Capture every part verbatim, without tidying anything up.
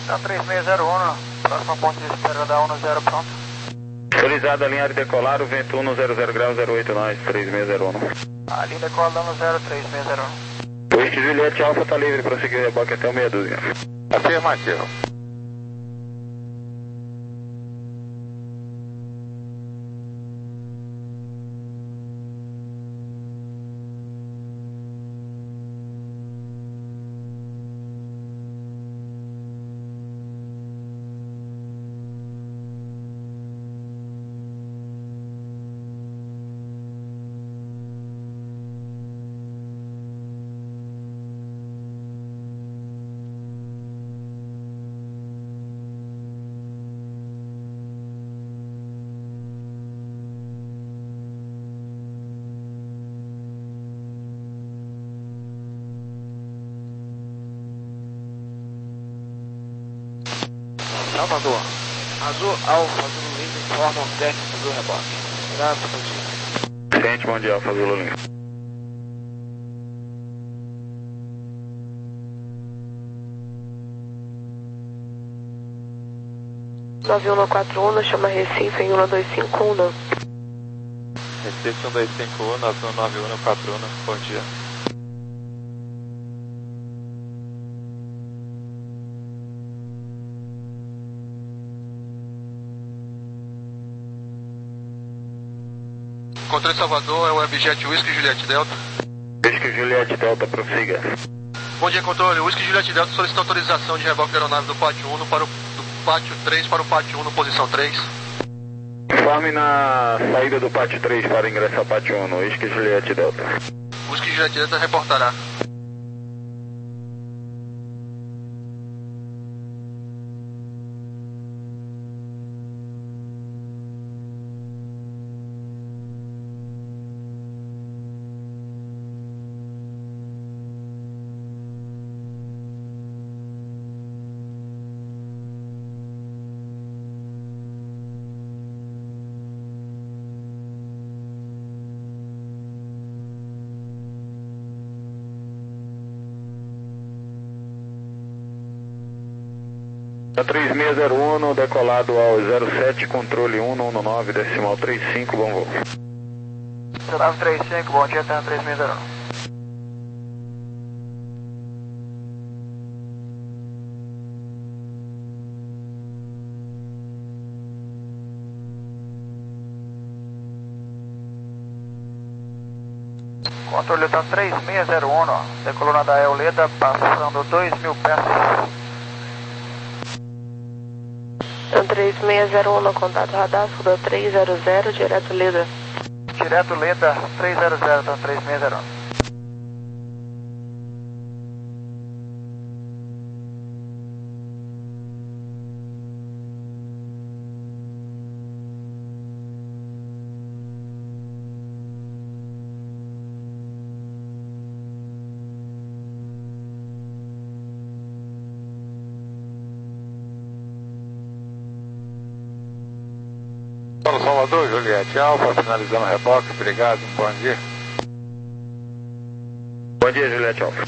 Tá três seis zero um, próxima ponte de espera da um zero, pronto. Autorizado, alinhar e decolar, o vento um zero zero graus, zero oito nós, três seis zero um. Ali decola da um zero, três seis zero um. Whisky Juliette Alpha tá livre para seguir o reboque até o meia dúzia. Afirmativo. Salvador, Azul Alfa, Azul Lima, informa o técnico do reboque. Graças a Deus. Ciente, bom dia, Alfa Zulu Lima. nove um quatro um, chama Recife em um dois cinco um. Recife um dois cinco um, nove um nove um quatro um, bom dia. Controle Salvador, é o Webjet Whisky Juliette Delta. Whisky Juliette Delta, prossiga. Bom dia, controle. Whisky Juliette Delta solicita autorização de reboque de aeronave do pátio um para o do pátio três para o pátio um no posição três. Informe na saída do pátio três para ingressar ao pátio um, no Whisky Juliette Delta. Whisky Juliette Delta reportará. três seis zero um, decolado ao zero sete, controle um um nove, decimal trinta e cinco, bom voo. nove três cinco, bom dia, tá três seis zero um. Controle tá três seis zero um, decolou na da Euleda, passando dois mil pés. três seis zero um, contato radar, Suda três zero zero, direto Leda. Direto Leda, três zero zero, tá três seis zero um. Paulo Salvador, Juliette Alfa, finalizando o reboque, obrigado, bom dia. Bom dia, Juliette Alfa.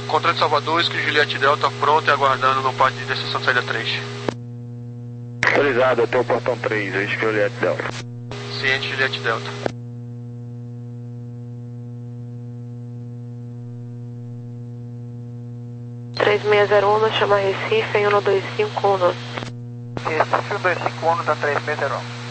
Controle de Salvador, Whisky Juliette Delta, pronto e aguardando no pátio de interseção de saída três. Autorizado até o portão três, Whisky Juliette Delta. Ciente, Juliette Delta. três seis zero um, chama Recife em um dois cinco um. Recife um dois cinco um da três seis zero um.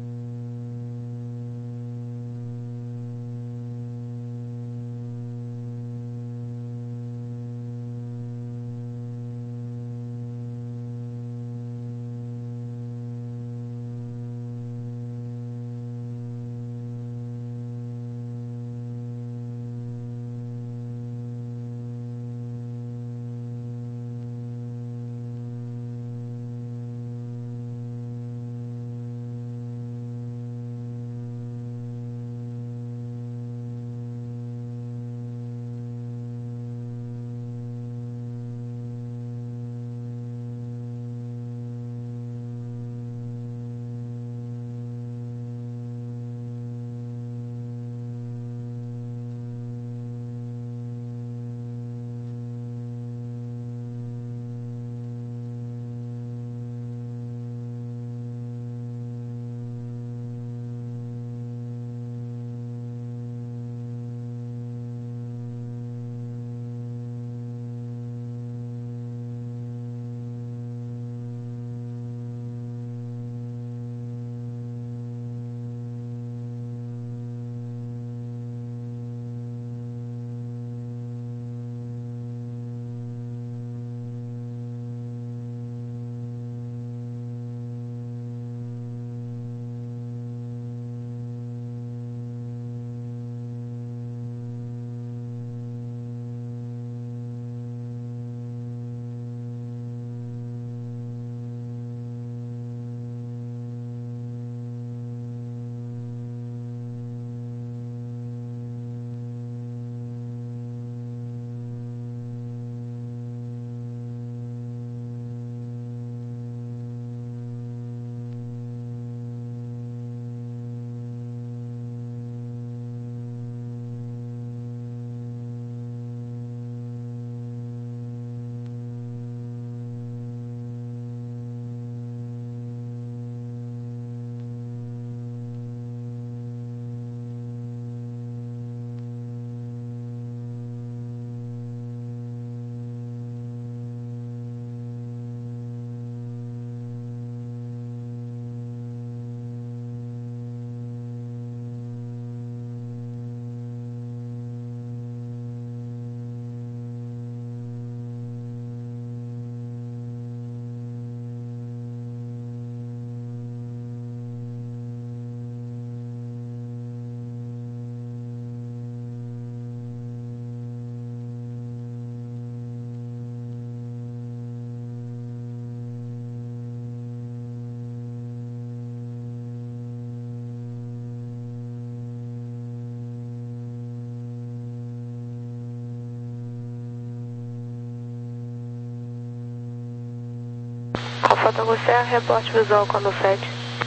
Alfa Tango Serra, reporte visual com a no sete.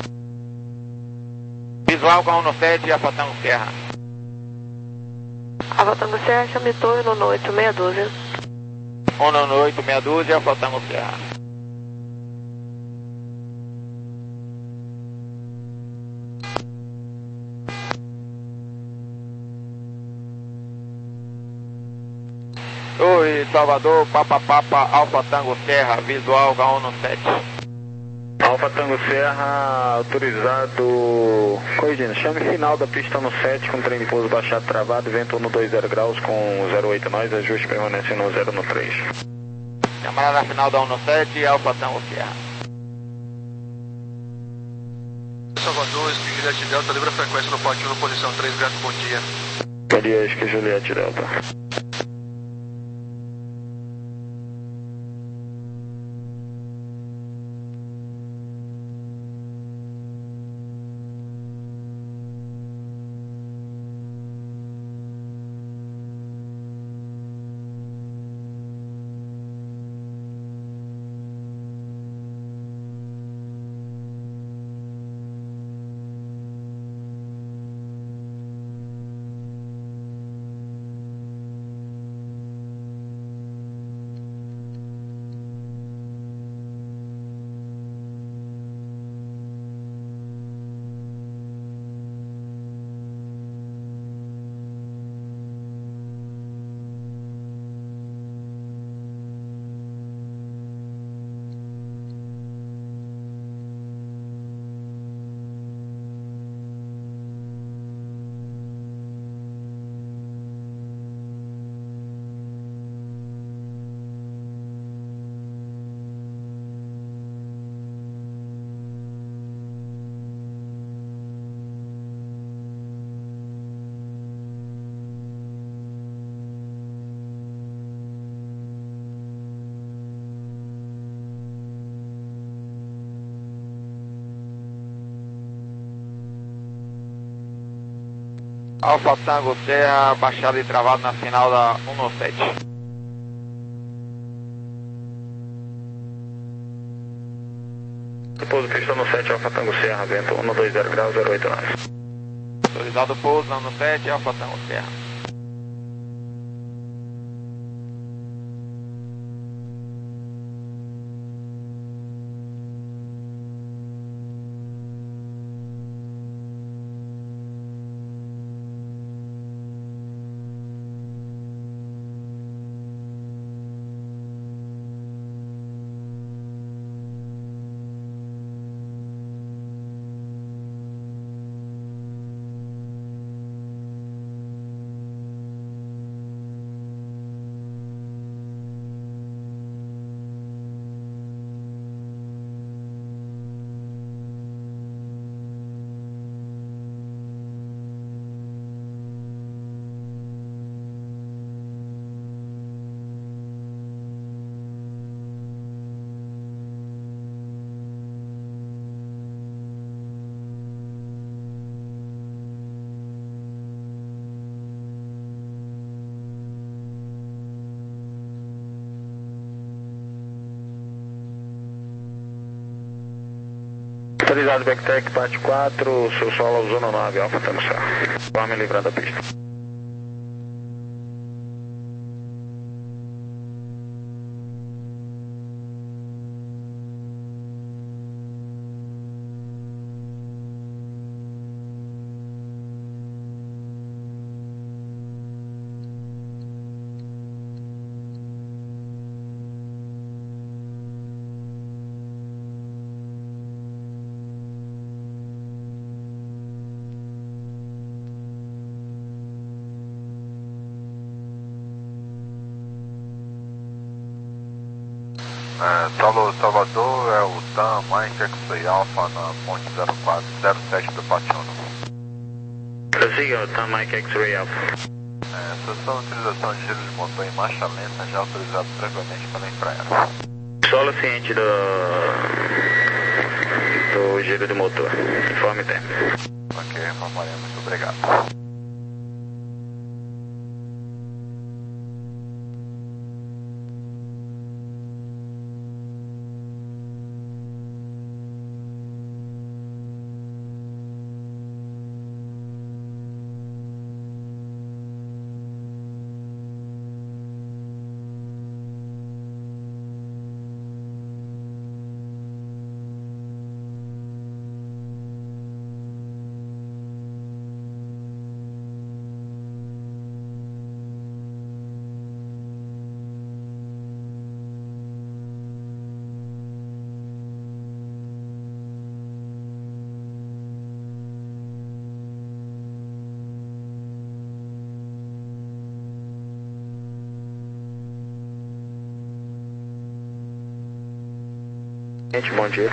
Visual com a no sete e Alfa Tango Serra. Alfa Tango Serra, chame torre no oito meia dúzia. um no oito meia dúzia, Alfa Tango Serra. Oi, Salvador, Papa Papa, Alfa Tango Serra, visual H um no sete. Alfa Tango Serra, autorizado. Corrigindo, chame final da pista no sete, com trem de pouso baixado travado, vento no dois zero graus com zero oito nós, ajuste permanece no zero no três. Chamada final da um no sete, Alfa Tango Serra. Salvador, Whisky Juliette Delta, livre a frequência no pátio um, posição três, grato, bom dia. Bom dia, Whisky Juliette Delta. Alfa Tango Serra, baixado e travado na final da cento e sete. Pouso pista no sete, Alfa Tango Serra, vento cento e vinte graus, zero oito nove. Autorizado o pouso no sete, Alfa Tango Serra. Autorizado Backtec, parte quatro, seu solo zona nove, Alfa Tango Serra. Forme livrando a pista. É, Solo Salvador é o TAM Mike X-Ray Alpha na ponte zero quatro zero sete do Patiuno. Prossiga, TAM Mike X-Ray Alpha. É, sessão de utilização de giro de motor em marcha lenta já autorizado previamente pela Embraer. Solo ciente do, do giro de motor, informe tempo. Ok, papai, muito obrigado. Gente, bom dia.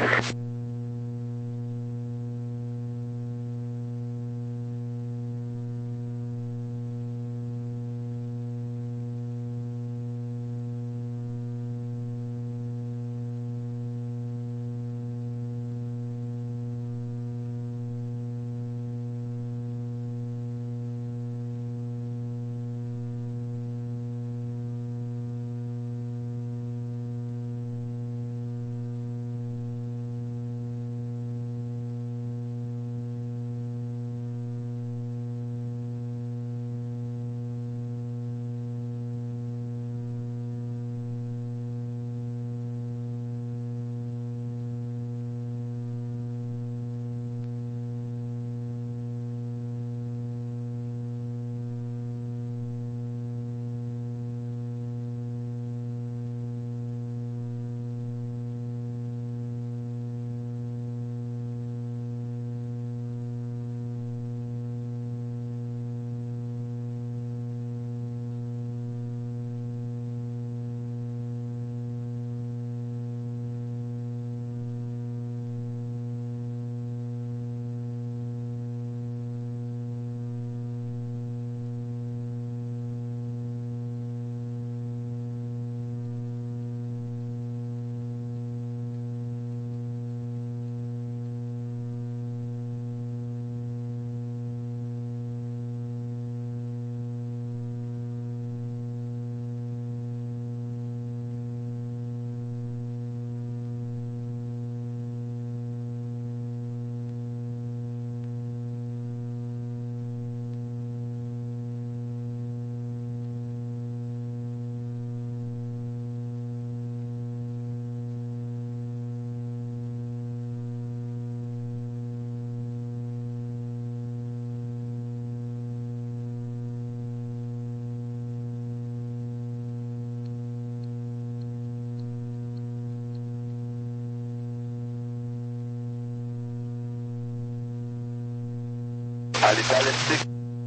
Charlie, Charlie six.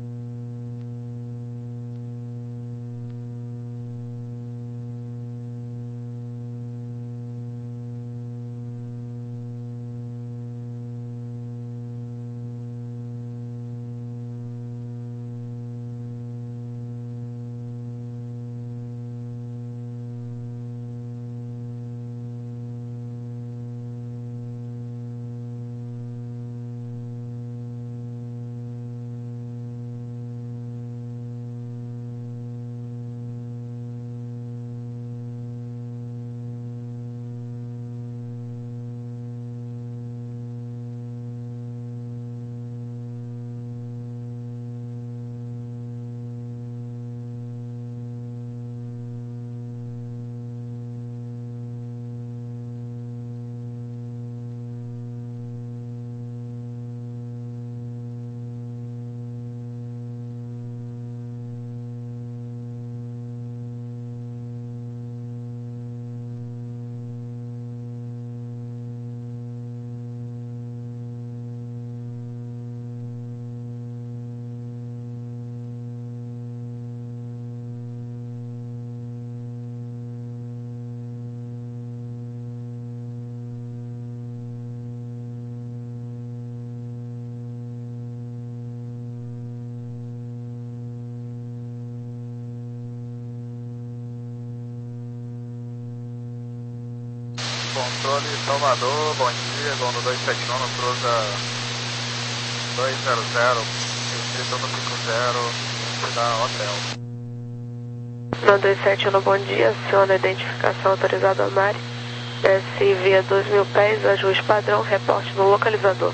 Controle Salvador, bom dia, Gondo dois sete nove, cruza dois zero zero, distrito no cinco zero, da hotel. No dois sete um, bom dia, aciona a identificação autorizada a Mari, desce via dois mil pés, ajuste padrão, reporte no localizador.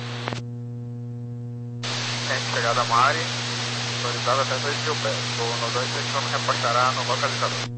Gente, chegada a Mari, autorizada até dois mil pés, no dois sete um reportará no localizador.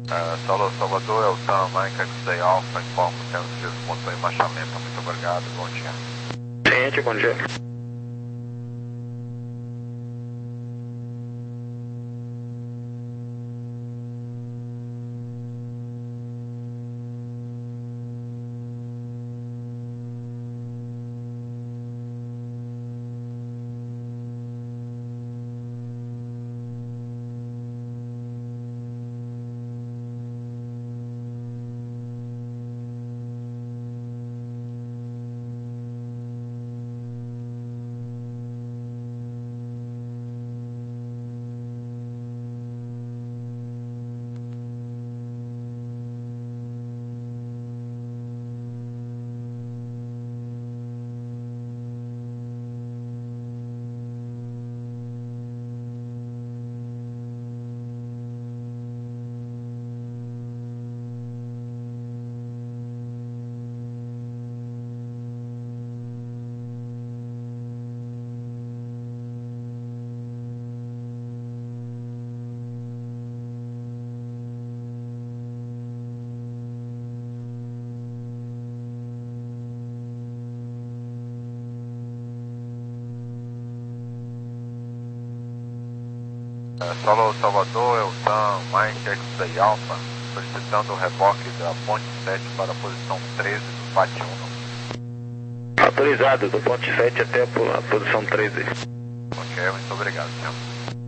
Uh, Solo Salvador, Elton, Mike X-Day Alpha, informo que temos desmontou em marchamento, muito obrigado, bom dia. Ciente, bom dia. Solo Salvador, Elton, Mike X-Day Alpha, solicitando o reboque da ponte sete para a posição treze do P A T um. Autorizado do ponte sete até a posição treze. Ok, muito obrigado, senhor.